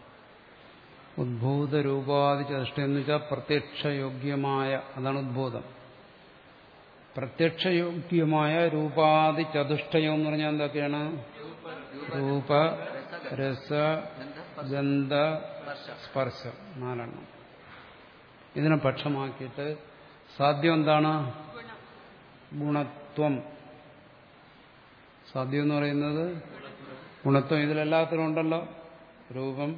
ഉദ്ഭൂതരൂപാദി ചതുഷ്ടയം എന്ന് വെച്ചാൽ പ്രത്യക്ഷയോഗ്യമായ, അതാണ് ഉദ്ഭൂതം. പ്രത്യക്ഷയോഗ്യമായ രൂപാദി ചതുഷ്ടയം എന്ന് പറഞ്ഞാൽ എന്തൊക്കെയാണ്? രൂപ, രസ, ഗന്ധ, സ്പർശം, നാലെണ്ണം. ഇതിനെ പക്ഷമാക്കിയിട്ട് സാധ്യം എന്താണ്? ഗുണത്വം. സാധ്യം എന്ന് പറയുന്നത് ഗുണത്വം. ഇതിലെല്ലാത്തിലും ഉണ്ടല്ലോ. രൂപം,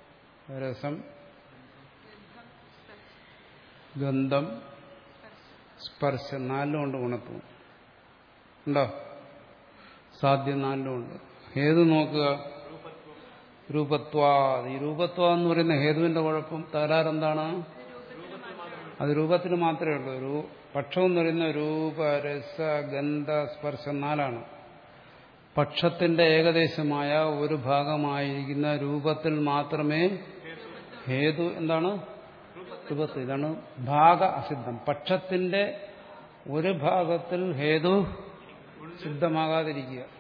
രസം, ഗന്ധം, സ്പർശം നാലിലും ഉണ്ട് ഗുണത്വം. ഉണ്ടോ? സാധ്യം നാലിലും ഉണ്ട്. ഹേതു നോക്കുക. രൂപത്വാ. ഈ രൂപത്വ എന്ന് പറയുന്ന ഹേതുവിന്റെ കുഴപ്പം തകരാറെന്താണ്? അത് രൂപത്തിന് മാത്രമേ ഉള്ളൂ. രൂ പക്ഷം എന്ന് പറയുന്ന രൂപ, രസ, ഗന്ധ, സ്പർശം നാലാണ്. പക്ഷത്തിന്റെ ഏകദേശമായ ഒരു ഭാഗമായിരിക്കുന്ന രൂപത്തിൽ മാത്രമേ ഹേതു എന്താണ്? രൂപത്തിൽ. ഇതാണ് ഭാഗ അസിദ്ധം. പക്ഷത്തിന്റെ ഒരു ഭാഗത്തിൽ ഹേതു സിദ്ധമാകാതിരിക്കുക.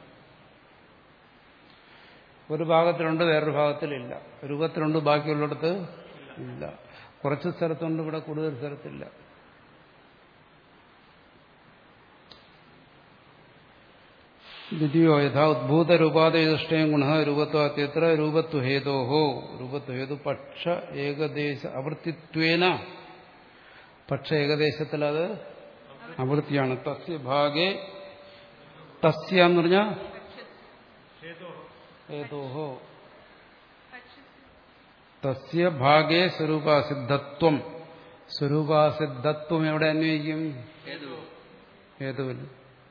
ഒരു ഭാഗത്തിലുണ്ട്, വേറൊരു ഭാഗത്തിലില്ല. രൂപത്തിലുണ്ട്, ബാക്കിയുള്ളിടത്ത് ഇല്ല. കുറച്ച് സ്ഥലത്തുണ്ട്, ഇവിടെ കൂടുതൽ സ്ഥലത്തില്ല. ദ്വിതീയോ യഥാ ഉദ്ഭൂത രൂപാദയദൃഷ്ടയം ഗുണ രൂപത്വാത്യത്ര രൂപത്വ ഹേതോഹോ. രൂപത്വ ഹേതു പക്ഷ ഏകദേശ അവൃത്തിത്വേന. പക്ഷ ഏകദേശത്തിൽ അത് അവൃത്തിയാണ്. തസ്യ ഭാഗേ തസ്യ എന്ന് പറഞ്ഞാൽ ഹേതോഹോ തസ്യ ഭാഗേ സ്വരൂപാസിദ്ധത്വം. സ്വരൂപാസിദ്ധത്വം എവിടെ അന്വയിക്കും? ഹേതുവിൽ.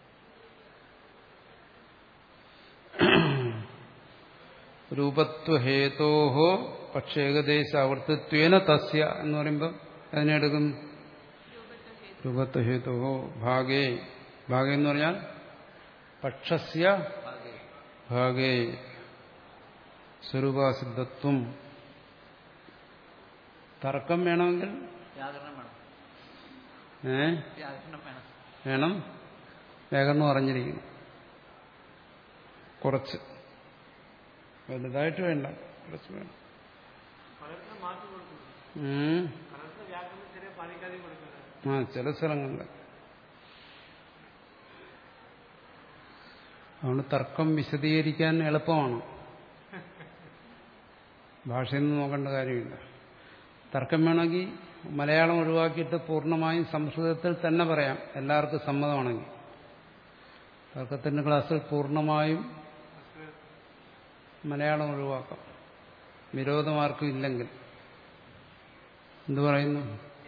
രൂപത്വഹേതോഹോ പക്ഷേ ഏകദേശ ആവർത്തിത്വേന തസ്യ എന്ന് പറയുമ്പോൾ അതിനെടുക്കും രൂപത്വഹേതോഹോ ഭാഗേ. ഭാഗേ എന്ന് പറഞ്ഞാൽ പക്ഷസ്യ ഭാഗേ സ്വരൂപാസിദ്ധത്വം. തർക്കം വേണമെങ്കിൽ ഏ വേണം. വ്യാകരണം അറിഞ്ഞിരിക്കണം. കുറച്ച്, വലുതായിട്ട് വേണ്ട, കുറച്ച് വേണം. ആ ചില സ്ഥലങ്ങളിൽ. അതുകൊണ്ട് തർക്കം വിശദീകരിക്കാൻ എളുപ്പമാണ്. ഭാഷയിൽ നിന്ന് നോക്കേണ്ട കാര്യമില്ല. തർക്കം വേണമെങ്കിൽ മലയാളം ഒഴിവാക്കിയിട്ട് പൂർണ്ണമായും സംസ്കൃതത്തിൽ തന്നെ പറയാം, എല്ലാവർക്കും സമ്മതമാണെങ്കിൽ. തർക്കത്തിന്റെ ക്ലാസ്സിൽ പൂർണ്ണമായും മലയാളം ഒഴിവാക്കാം, വിരോധമാർക്കും ഇല്ലെങ്കിൽ. എന്തു പറയുന്നു?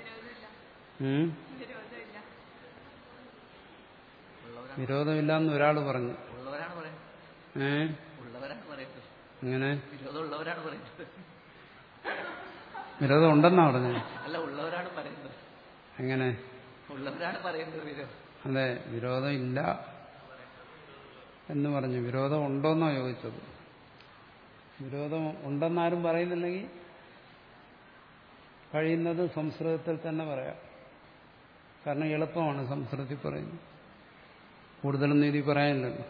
വിരോധമില്ലാന്ന് ഒരാൾ പറഞ്ഞു. ഏ എങ്ങനെ വിരോധം ഉണ്ടെന്നാ പറഞ്ഞത്? അല്ല, ഉള്ളവരാണ് പറയുന്നത്. എങ്ങനെ ഉള്ളവരാണ് പറയുന്നത്? അതെ, വിരോധം ഇല്ല എന്ന് പറഞ്ഞു. വിരോധം ഉണ്ടോന്നാ ചോദിച്ചത്. വിരോധം ഉണ്ടെന്നാരും പറയുന്നില്ലെങ്കിൽ കഴിയുന്നത് സംസ്കൃതത്തിൽ തന്നെ പറയാം. കാരണം എളുപ്പമാണ് സംസ്കൃതത്തിൽ പറയുന്നത്. കൂടുതലും നീതി പറയാനില്ലല്ലോ.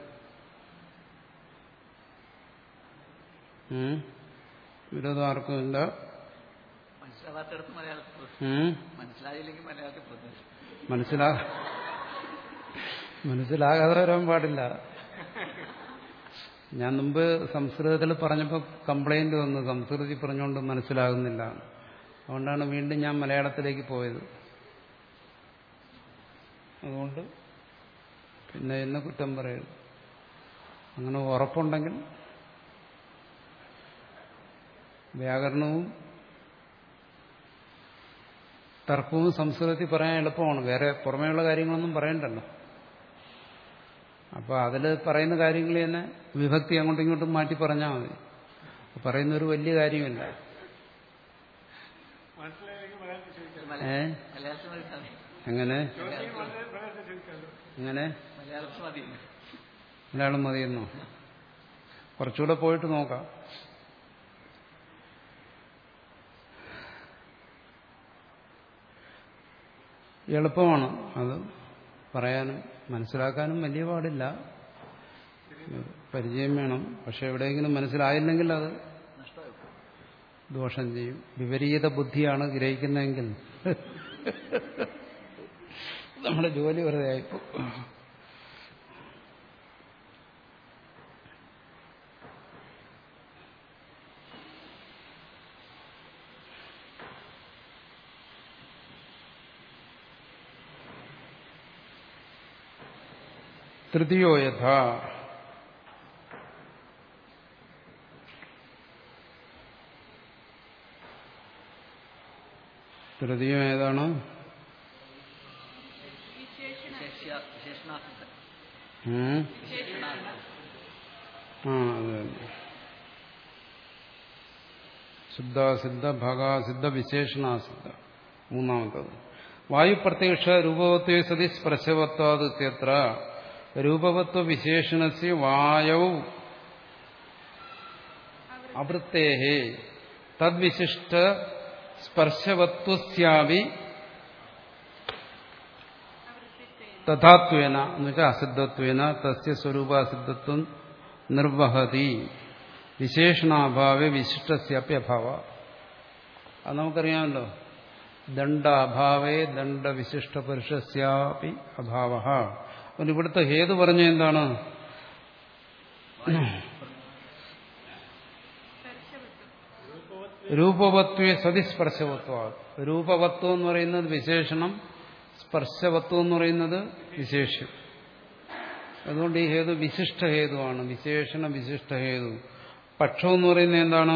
വിരോധം ആർക്കും ഇല്ല. മനസ്സിലാ മനസ്സിലാകാതെ വരാൻ പാടില്ല. ഞാൻ മുമ്പ് സംസ്കൃതത്തിൽ പറഞ്ഞപ്പോൾ കംപ്ലൈന്റ് വന്നു, സംസ്കൃതത്തിൽ പറഞ്ഞുകൊണ്ട് മനസ്സിലാകുന്നില്ല. അതുകൊണ്ടാണ് വീണ്ടും ഞാൻ മലയാളത്തിലേക്ക് പോയത്. അതുകൊണ്ട് പിന്നെ എന്നെ കുറ്റം പറയരുത്. അങ്ങനെ ഉറപ്പുണ്ടെങ്കിൽ വ്യാകരണവും തർക്കവും സംസ്കൃതത്തിൽ പറയാൻ എളുപ്പമാണ്. വേറെ പുറമേയുള്ള കാര്യങ്ങളൊന്നും പറയണ്ടല്ലോ. അപ്പോൾ അതിൽ പറയുന്ന കാര്യങ്ങൾ തന്നെ വിഭക്തി അങ്ങോട്ടും ഇങ്ങോട്ടും മാറ്റി പറഞ്ഞാൽ മതി. പറയുന്നൊരു വലിയ കാര്യമില്ല. ഏ എങ്ങനെ എങ്ങനെ മലയാളം മതിയെന്നോ? കുറച്ചുകൂടെ പോയിട്ട് നോക്കാം. എളുപ്പമാണ് അത് പറയാനും മനസ്സിലാക്കാനും. വലിയ പാടില്ല, പരിചയം വേണം. പക്ഷെ എവിടെയെങ്കിലും മനസ്സിലായില്ലെങ്കിൽ അത് ദോഷം ചെയ്യും. വിപരീത ബുദ്ധിയാണ് ഗ്രഹിക്കുന്നതെങ്കിൽ നമ്മുടെ ജോലി വെറുതെ ആയിപ്പോ. തൃതീയോ യഥാ തൃതീയം ഏതാണ്? വിശേഷ്യ- വിശേഷണാസിദ്ധ. ഉം. വിശേഷണാസിദ്ധ. ആ അത് തന്നെ. ശുദ്ധാസിദ്ധ ഭഗാസിദ്ധ വിശേഷണാസിദ്ധ മൂന്നാമത്തത്. വായുപ്രത്യക്ഷ രൂപവത്വേ സതി സ്പർശവത്വാദിത്യത്ര രൂപവത്വ വിശേഷണസ്യ വായൗ അവൃത്തേഹേ തദ്വിശിഷ്ട സ്പർശവത്വസ്യാവി തഥാത്വേന എന്നുവെച്ചാൽ അസിദ്ധത്വേന തസ്യ സ്വരൂപാസിദ്ധത്വം നിർവഹതി വിശേഷണാഭാവേ വിശിഷ്ടസ്യാപി അഭാവ. അത് നമുക്കറിയാമല്ലോ. ദണ്ഡാഭാവേ ദണ്ഡവിശിഷ്ട പുരുഷസ്യാപി അഭാവ. അപ്പോൾ ഇവിടുത്തെ ഹേതു പറഞ്ഞ എന്താണ്? രൂപവത്വേ സതി സ്പർശവത്വ. രൂപവത്വം എന്ന് പറയുന്നത് വിശേഷണം, സ്പർശവത്വം എന്ന് പറയുന്നത് വിശേഷ്യം. അതുകൊണ്ട് ഈ ഹേതു വിശിഷ്ട ഹേതുവാണ്. വിശേഷണ വിശിഷ്ട ഹേതു. പക്ഷം എന്ന് പറയുന്നത് എന്താണ്?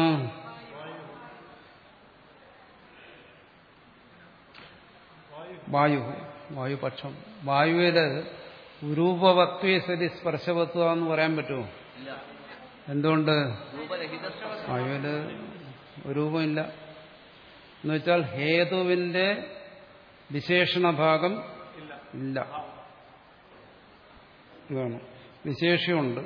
വായു. വായുപക്ഷം. വായുവില് രൂപവത്വേ സതി സ്പർശവത്വ എന്ന് പറയാൻ പറ്റുമോ? ഇല്ല. രൂപരഹിത എന്തുകൊണ്ട്? സ്പർശം. വായുവില് രൂപമില്ല എന്നുവെച്ചാൽ ഹേതുവിന്റെ വിശേഷണഭാഗം ഇല്ല. ഇതാണ് വിശേഷമുണ്ട്.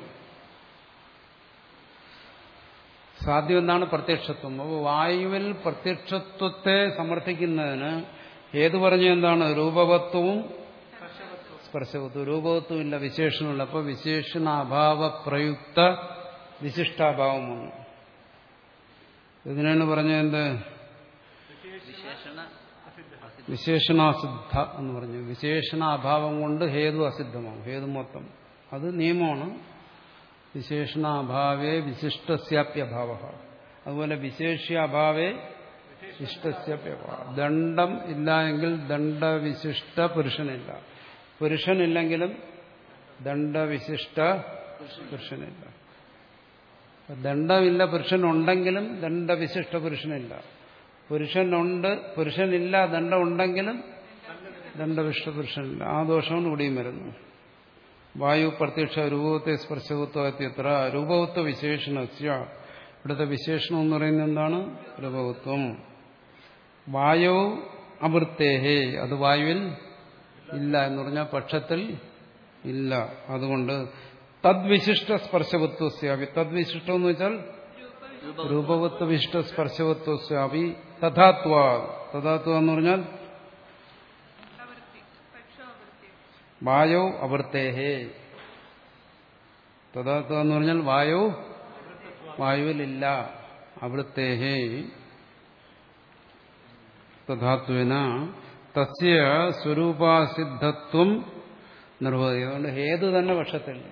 സാധ്യം എന്താണ്? പ്രത്യക്ഷത്വം. അപ്പോൾ വായുവിൽ പ്രത്യക്ഷത്വത്തെ സമർത്ഥിക്കുന്നതിന് ഏത് പറഞ്ഞ എന്താണ്? രൂപവത്വവും സ്പർശവത്വവും. രൂപവത്വം ഇല്ല, വിശേഷണമില്ല. അപ്പോൾ വിശേഷണാഭാവ പ്രയുക്ത വിശിഷ്ടാഭാവം വന്നു. ഇതിനാണ് പറഞ്ഞത് എന്ത്? വിശേഷണ അസിദ്ധ. വിശേഷണാസിദ്ധ എന്ന് പറഞ്ഞു. വിശേഷണാഭാവം കൊണ്ട് ഹേതു അസിദ്ധമാവും. ഹേതു മൊത്തം അത് നിയമമാണ്. വിശേഷണാഭാവേ വിശിഷ്ടസ്യാപ്യഭാവ. അതുപോലെ വിശേഷ്യാഭാവേ വിശിഷ്ടസ്യാപ്യഭാവ. ദണ്ഡം ഇല്ല എങ്കിൽ ദണ്ഡവിശിഷ്ട പുരുഷനില്ല. പുരുഷനില്ലെങ്കിലും ദണ്ഡവിശിഷ്ട പുരുഷനില്ല. ദണ്ഡമില്ല പുരുഷനുണ്ടെങ്കിലും ദണ്ഡവിശിഷ്ട പുരുഷനില്ല. പുരുഷനുണ്ട് പുരുഷനില്ല ദണ്ഡം ഉണ്ടെങ്കിലും ദണ്ഡവിശിഷ്ട പുരുഷനില്ല. ആ ദോഷമാണ് ഇവിടെയും വരുന്നു. വായു പ്രത്യക്ഷ രൂപവത്തെ സ്പർശവത്വത്ര രൂപവത്വ വിശേഷണസ്യ. ഇവിടുത്തെ വിശേഷണം എന്ന് പറയുന്നത് എന്താണ്? രൂപവത്വം. വായു അവൃത്തേഹേ. അത് വായുവിൽ ഇല്ല എന്ന് പറഞ്ഞാൽ പക്ഷത്തിൽ ഇല്ല. അതുകൊണ്ട് തദ്വിശിഷ്ട സ്പർശവത്വസ്യാവി. തദ്വിശിഷ്ടം എന്ന് വെച്ചാൽ രൂപവത്വ വിശിഷ്ട സ്പർശവത്വസ്യാവി തഥാത്വ. തഥാത്വ എന്ന് പറഞ്ഞാൽ വായു അവൃത്തേഹേ. തഥാത്വ എന്ന് പറഞ്ഞാൽ വായു വായുവിലില്ല. അവൃത്തേഹേ തഥാത്വേന തസ്യ സ്വരൂപാസിദ്ധത്വം നിർവഹതി. അതുകൊണ്ട് ഹേതു തന്നെ പക്ഷത്തിലില്ല.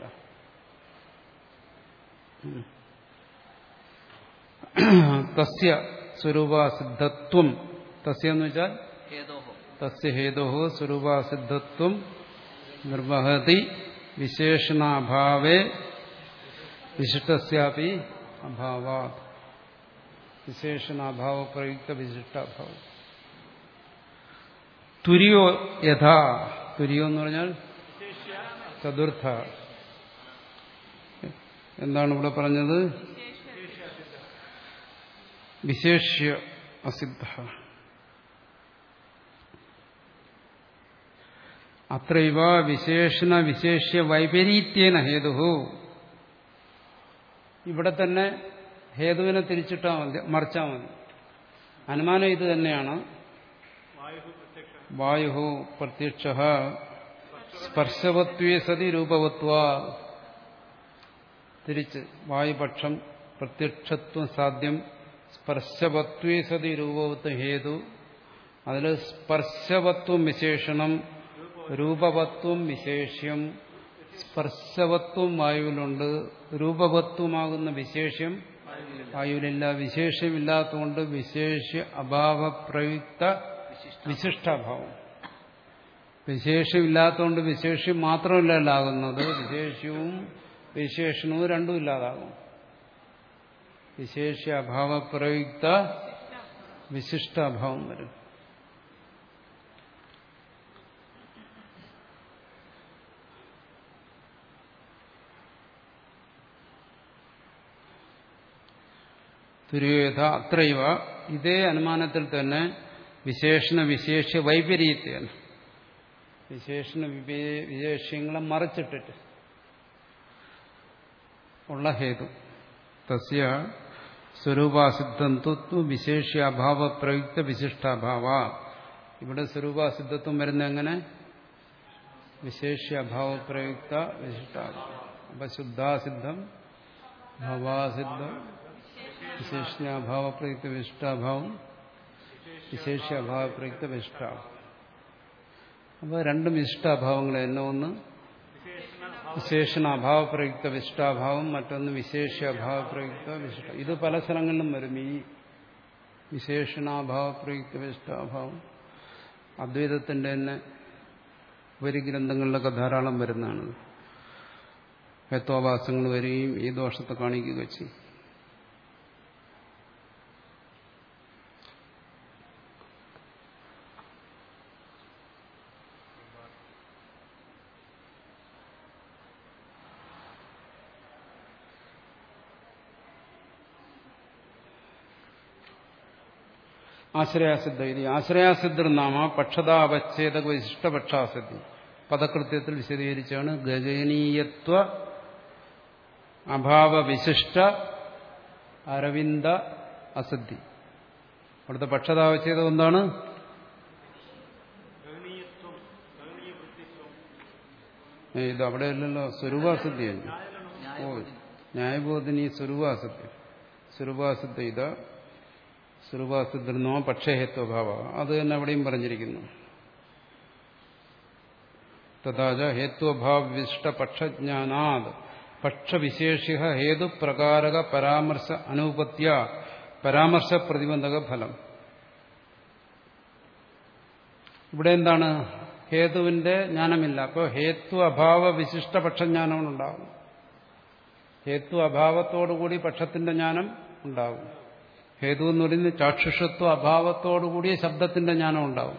തസ്യ സ്വരൂപാസിദ്ധത്വം. തസ്യ എന്ന് വെച്ചാൽ ഹേതോഹോ. തസ്യ ഹേതോഹോ സ്വരൂപാസിദ്ധത്വം നിർവഹതി വിശേഷണാഭാവേ വിശിഷ്ടസ്യാപി അഭാവാത്. വിശേഷണാഭാവ പ്രയുക്ത വിശിഷ്ടാഭാവം. തുര്യോ യഥാ. തുര്യോ എന്ന് പറഞ്ഞാൽ ചതുർത്ഥ. എന്താണ് ഇവിടെ പറഞ്ഞത്? വിശേഷ്യ അസിദ്ധ. അത്രൈവ വിശേഷണ വിശേഷ്യ വൈപരീത്യേന ഹേതു. ഇവിടെ തന്നെ ഹേതുവിനെ തിരിച്ചിട്ടാ മതി, മറിച്ചാ മതി. അനുമാനം ഇത് തന്നെയാണ്. വായു പ്രത്യക്ഷ സ്പർശവത്വേ സതി രൂപവത്വ. തിരിച്ച് വായുപക്ഷം പ്രത്യക്ഷത്വം സാധ്യം, സ്പർശവത്വേ സതി രൂപവത്വ ഹേതു. അതിൽ സ്പർശവത്വം വിശേഷണം, രൂപവത്വം വിശേഷ്യം. സ്പർശവത്വം വായുവിലുണ്ട്, രൂപവത്വമാകുന്ന വിശേഷ്യം വായുവിലില്ല. വിശേഷ്യമില്ലാത്തതുകൊണ്ട് വിശേഷ്യ അഭാവ പ്രയുക്ത വിശിഷ്ടാഭാവം. വിശേഷ്യമില്ലാത്തതുകൊണ്ട് വിശേഷ്യം മാത്രമല്ലാകുന്നത്, വിശേഷ്യവും വിശേഷണവും രണ്ടും ഇല്ലാതാകും. വിശേഷ്യ അഭാവ പ്രയുക്ത വിശിഷ്ടാഭാവം വരും. തുര്യേത അത്രൈവ ഇതേ അനുമാനത്തിൽ തന്നെ വിശേഷണ വിശേഷ്യ വൈപരീത്യേന വിശേഷണ വിശേഷ്യങ്ങളെ മറിച്ചിട്ടിട്ട് ഉള്ള ഹേതു തസ്യ സ്വരൂപാസിദ്ധത്വ വിശേഷ്യാഭാവ പ്രയുക്ത വിശിഷ്ടാഭാവ. ഇവിടെ സ്വരൂപാസിദ്ധത്വം വരുന്ന എങ്ങനെ? വിശേഷ്യാഭാവ പ്രയുക്ത വിശിഷ്ടാഭാവം. അപ്പൊ ശുദ്ധാസിദ്ധം, ഭവാസിദ്ധം, വിശേഷ്യാഭാവ പ്രയുക്ത വിശിഷ്ടാഭാവം, വിശേഷ്യാഭാവ പ്രയുക്ത വിശിഷ്ടാഭാവം. അപ്പോൾ രണ്ടും വിശിഷ്ടാഭാവങ്ങൾ തന്നെ. ഒന്ന് വിശേഷണാഭാവ പ്രയുക്ത വിശിഷ്ടാഭാവം, മറ്റൊന്ന് വിശേഷ്യാഭാവ പ്രയുക്ത വിശിഷ്ട. ഇത് പല സ്ഥലങ്ങളിലും വരും. ഈ വിശേഷണാഭാവ പ്രയുക്ത വിശിഷ്ടാഭാവം അദ്വൈതത്തിന്റെ തന്നെ ഉപരിഗ്രന്ഥങ്ങളിലൊക്കെ ധാരാളം വരുന്നതാണ്. ഹേത്വാഭാസങ്ങൾ വരികയും ഈ ദോഷത്തെ കാണിക്കുക ചെയ്യും. ആശ്രയാസിദ്ധ ഇത് ആശ്രയാസിദ്ധർ നാമ പക്ഷതാവച്ഛേദക വിശിഷ്ടപക്ഷാസിദ്ധി പദകൃത്യത്തിൽ വിശദീകരിച്ചാണ്. ഗജനീയത്വ അഭാവ വിശിഷ്ട അരവിന്ദ അസിദ്ധി. അവിടുത്തെ പക്ഷതാവച്ഛേദം എന്താണ്? ഇത് അവിടെ അല്ലല്ലോ, സ്വരൂപാസിദ്ധിയാണ്. ഓ ന്യായബോധിനി സ്വരൂപാസിദ്ധി. സ്വരൂപാസിദ്ധ ഇത് സ്വരൂപാസിദ്ധർന്നോ പക്ഷേഹത്വഭാവ. അത് തന്നെ അവിടെയും പറഞ്ഞിരിക്കുന്നു. തഥാച ഹേത്വഭാവ വിശിഷ്ട പക്ഷജ്ഞാനാത് പക്ഷവിശേഷ്യ ഹേതുപ്രകാരക പരാമർശ അനുപത്യ പരാമർശ പ്രതിബന്ധക ഫലം. ഇവിടെ എന്താണ്? ഹേതുവിന്റെ ജ്ഞാനമില്ല. അപ്പോൾ ഹേത്വ അഭാവ വിശിഷ്ട പക്ഷജ്ഞാനം ഉണ്ടാകും. ഹേത്വ അഭാവത്തോടുകൂടി പക്ഷത്തിന്റെ ജ്ഞാനം ഉണ്ടാകും. ഹേതു എന്ന് പറയുന്നത് ചാക്ഷുഷത്വ അഭാവത്തോടുകൂടിയ ശബ്ദത്തിന്റെ ജ്ഞാനം ഉണ്ടാവും.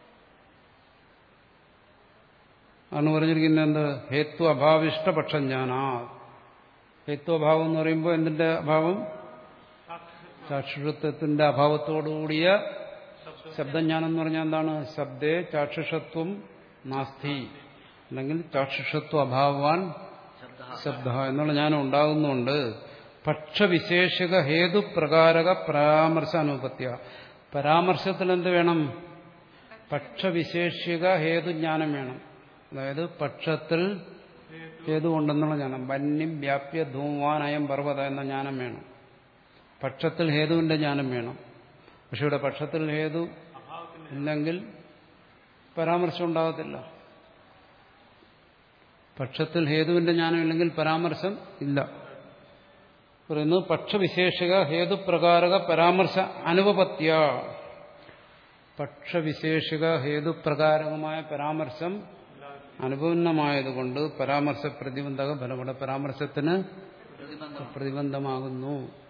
അതാണ് പറഞ്ഞിരിക്കുന്നത്. എന്ത്? ഹേത്വ അഭാവിഷ്ട പക്ഷജ്ഞാന. ഹേത്വഭാവം എന്ന് പറയുമ്പോൾ എന്തിന്റെ അഭാവം? ചാക്ഷുഷത്വത്തിന്റെ അഭാവത്തോടുകൂടിയ ശബ്ദജ്ഞാനം എന്ന് പറഞ്ഞാൽ എന്താണ്? ശബ്ദേ ചാക്ഷുഷത്വം നാസ്തി, അല്ലെങ്കിൽ ചാക്ഷുഷത്വ അഭാവാൻ ശബ്ദ എന്നുള്ള ജ്ഞാനം ഉണ്ടാകുന്നുണ്ട്. പക്ഷവിശേഷക ഹേതുപ്രകാരക പരാമർശ അനുപത്യ. പരാമർശത്തിൽ എന്ത് വേണം? പക്ഷവിശേഷിക ഹേതുജ്ഞാനം വേണം. അതായത് പക്ഷത്തിൽ ഹേതു ഉണ്ടെന്നുള്ള ജ്ഞാനം. വന്യം വ്യാപ്യ ധൂമാനയം പർവ്വത എന്ന ജ്ഞാനം വേണം. പക്ഷത്തിൽ ഹേതുവിന്റെ ജ്ഞാനം വേണം. പക്ഷെ ഇവിടെ പക്ഷത്തിൽ ഹേതു ഇല്ലെങ്കിൽ പരാമർശം ഉണ്ടാകത്തില്ല. പക്ഷത്തിൽ ഹേതുവിന്റെ ജ്ഞാനം ഇല്ലെങ്കിൽ പരാമർശം ഇല്ല. പറയുന്നു പക്ഷവിശേഷിക ഹേതുപ്രകാരക പരാമർശ അനുപപത്യ. പക്ഷവിശേഷിക ഹേതുപ്രകാരകമായ പരാമർശം അനുപന്നമായതുകൊണ്ട് പരാമർശ പ്രതിബന്ധക ഫലം. പരാമർശത്തിന് പ്രതിബന്ധമാകുന്നു.